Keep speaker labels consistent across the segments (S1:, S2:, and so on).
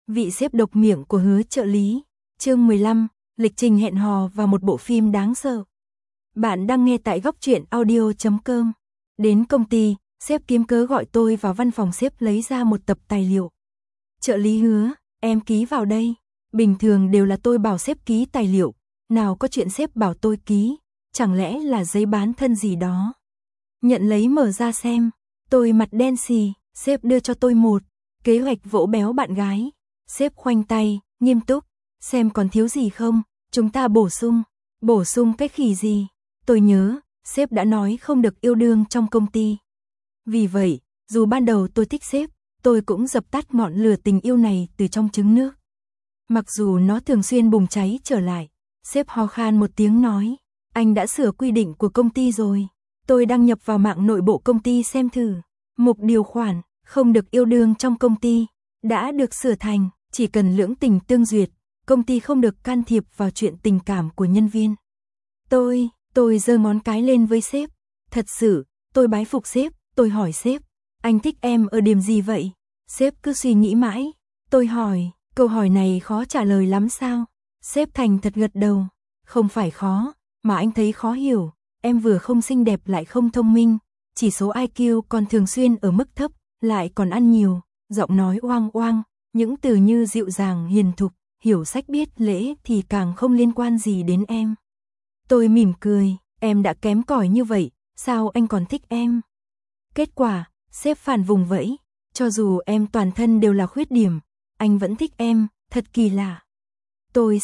S1: Vị sếp độc miệng của Hứa trợ lý. Chương 15, lịch trình hẹn hò và một bộ phim đáng sợ. Bạn đang nghe tại góc truyện audio.com. Đến công ty, sếp kiếm cớ gọi tôi vào văn phòng, sếp lấy ra một tập tài liệu. Trợ lý Hứa, em ký vào đây. Bình thường đều là tôi bảo sếp ký tài liệu, nào có chuyện sếp bảo tôi ký, chẳng lẽ là giấy bán thân gì đó. Nhận lấy mở ra xem, tôi mặt đen xì, sếp đưa cho tôi một kế hoạch vỗ béo bạn gái. Sếp khoanh tay, nghiêm túc, xem còn thiếu gì không, chúng ta bổ sung cái khỉ gì. Tôi nhớ, sếp đã nói không được yêu đương trong công ty. Vì vậy, dù ban đầu tôi thích sếp, tôi cũng dập tắt ngọn lửa tình yêu này từ trong trứng nước. Mặc dù nó thường xuyên bùng cháy trở lại, sếp ho khan một tiếng nói, anh đã sửa quy định của công ty rồi. Tôi đăng nhập vào mạng nội bộ công ty xem thử. Mục điều khoản, không được yêu đương trong công ty, đã được sửa thành, chỉ cần lưỡng tình tương duyệt, công ty không được can thiệp vào chuyện tình cảm của nhân viên. Tôi giơ ngón cái lên với sếp. Thật sự, tôi bái phục sếp, tôi hỏi sếp, anh thích em ở điểm gì vậy? Sếp cứ suy nghĩ mãi. Tôi hỏi, câu hỏi này khó trả lời lắm sao? Sếp thành thật gật đầu, không phải khó, mà anh thấy khó hiểu. Em vừa không xinh đẹp lại không thông minh, chỉ số IQ còn thường xuyên ở mức thấp, lại còn ăn nhiều, giọng nói oang oang, những từ như dịu dàng hiền thục, hiểu sách biết lễ thì càng không liên quan gì đến em. Tôi mỉm cười, em đã kém cỏi như vậy, sao anh còn thích em? Kết quả, sếp phản vùng vẫy, cho dù em toàn thân đều là khuyết điểm, anh vẫn thích em, thật kỳ lạ. Tôi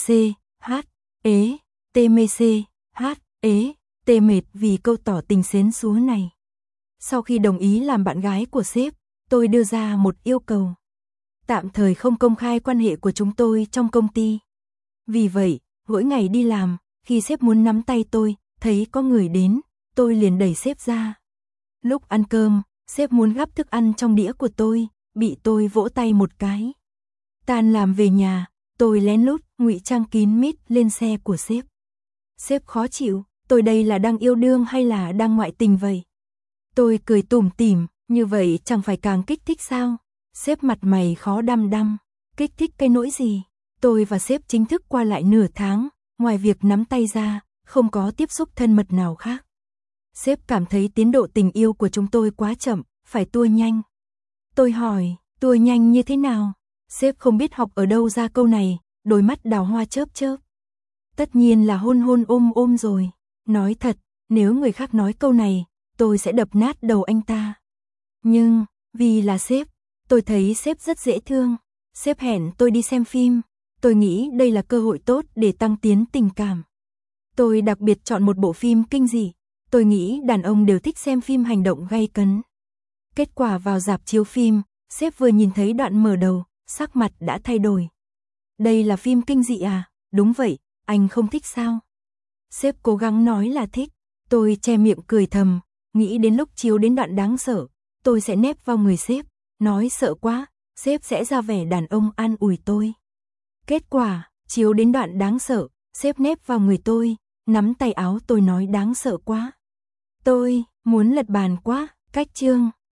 S1: tê mệt vì câu tỏ tình xến xúa này. Sau khi đồng ý làm bạn gái của sếp, tôi đưa ra một yêu cầu. Tạm thời không công khai quan hệ của chúng tôi trong công ty. Vì vậy, mỗi ngày đi làm, khi sếp muốn nắm tay tôi, thấy có người đến, tôi liền đẩy sếp ra. Lúc ăn cơm, sếp muốn gắp thức ăn trong đĩa của tôi, bị tôi vỗ tay một cái. Tan làm về nhà, tôi lén lút ngụy trang kín mít lên xe của sếp. Sếp khó chịu, tôi đây là đang yêu đương hay là đang ngoại tình vậy? Tôi cười tủm tỉm, như vậy chẳng phải càng kích thích sao? Sếp mặt mày khó đăm đăm, kích thích cái nỗi gì? Tôi và sếp chính thức qua lại nửa tháng, ngoài việc nắm tay ra, không có tiếp xúc thân mật nào khác. Sếp cảm thấy tiến độ tình yêu của chúng tôi quá chậm, phải tua nhanh. Tôi hỏi, tua nhanh như thế nào? Sếp không biết học ở đâu ra câu này, đôi mắt đào hoa chớp chớp. Tất nhiên là hôn hôn ôm ôm rồi. Nói thật, nếu người khác nói câu này, tôi sẽ đập nát đầu anh ta. Nhưng, vì là sếp, tôi thấy sếp rất dễ thương. Sếp hẹn tôi đi xem phim. Tôi nghĩ đây là cơ hội tốt để tăng tiến tình cảm. Tôi đặc biệt chọn một bộ phim kinh dị. Tôi nghĩ đàn ông đều thích xem phim hành động gay cấn. Kết quả vào rạp chiếu phim, sếp vừa nhìn thấy đoạn mở đầu, sắc mặt đã thay đổi. Đây là phim kinh dị à? Đúng vậy, anh không thích sao? Sếp cố gắng nói là thích. Tôi che miệng cười thầm, nghĩ đến lúc chiếu đến đoạn đáng sợ, tôi sẽ nép vào người sếp, nói sợ quá, sếp sẽ ra vẻ đàn ông an ủi tôi. Kết quả, chiếu đến đoạn đáng sợ, sếp nép vào người tôi, nắm tay áo tôi nói đáng sợ quá. Tôi muốn lật bàn quá, cách chương.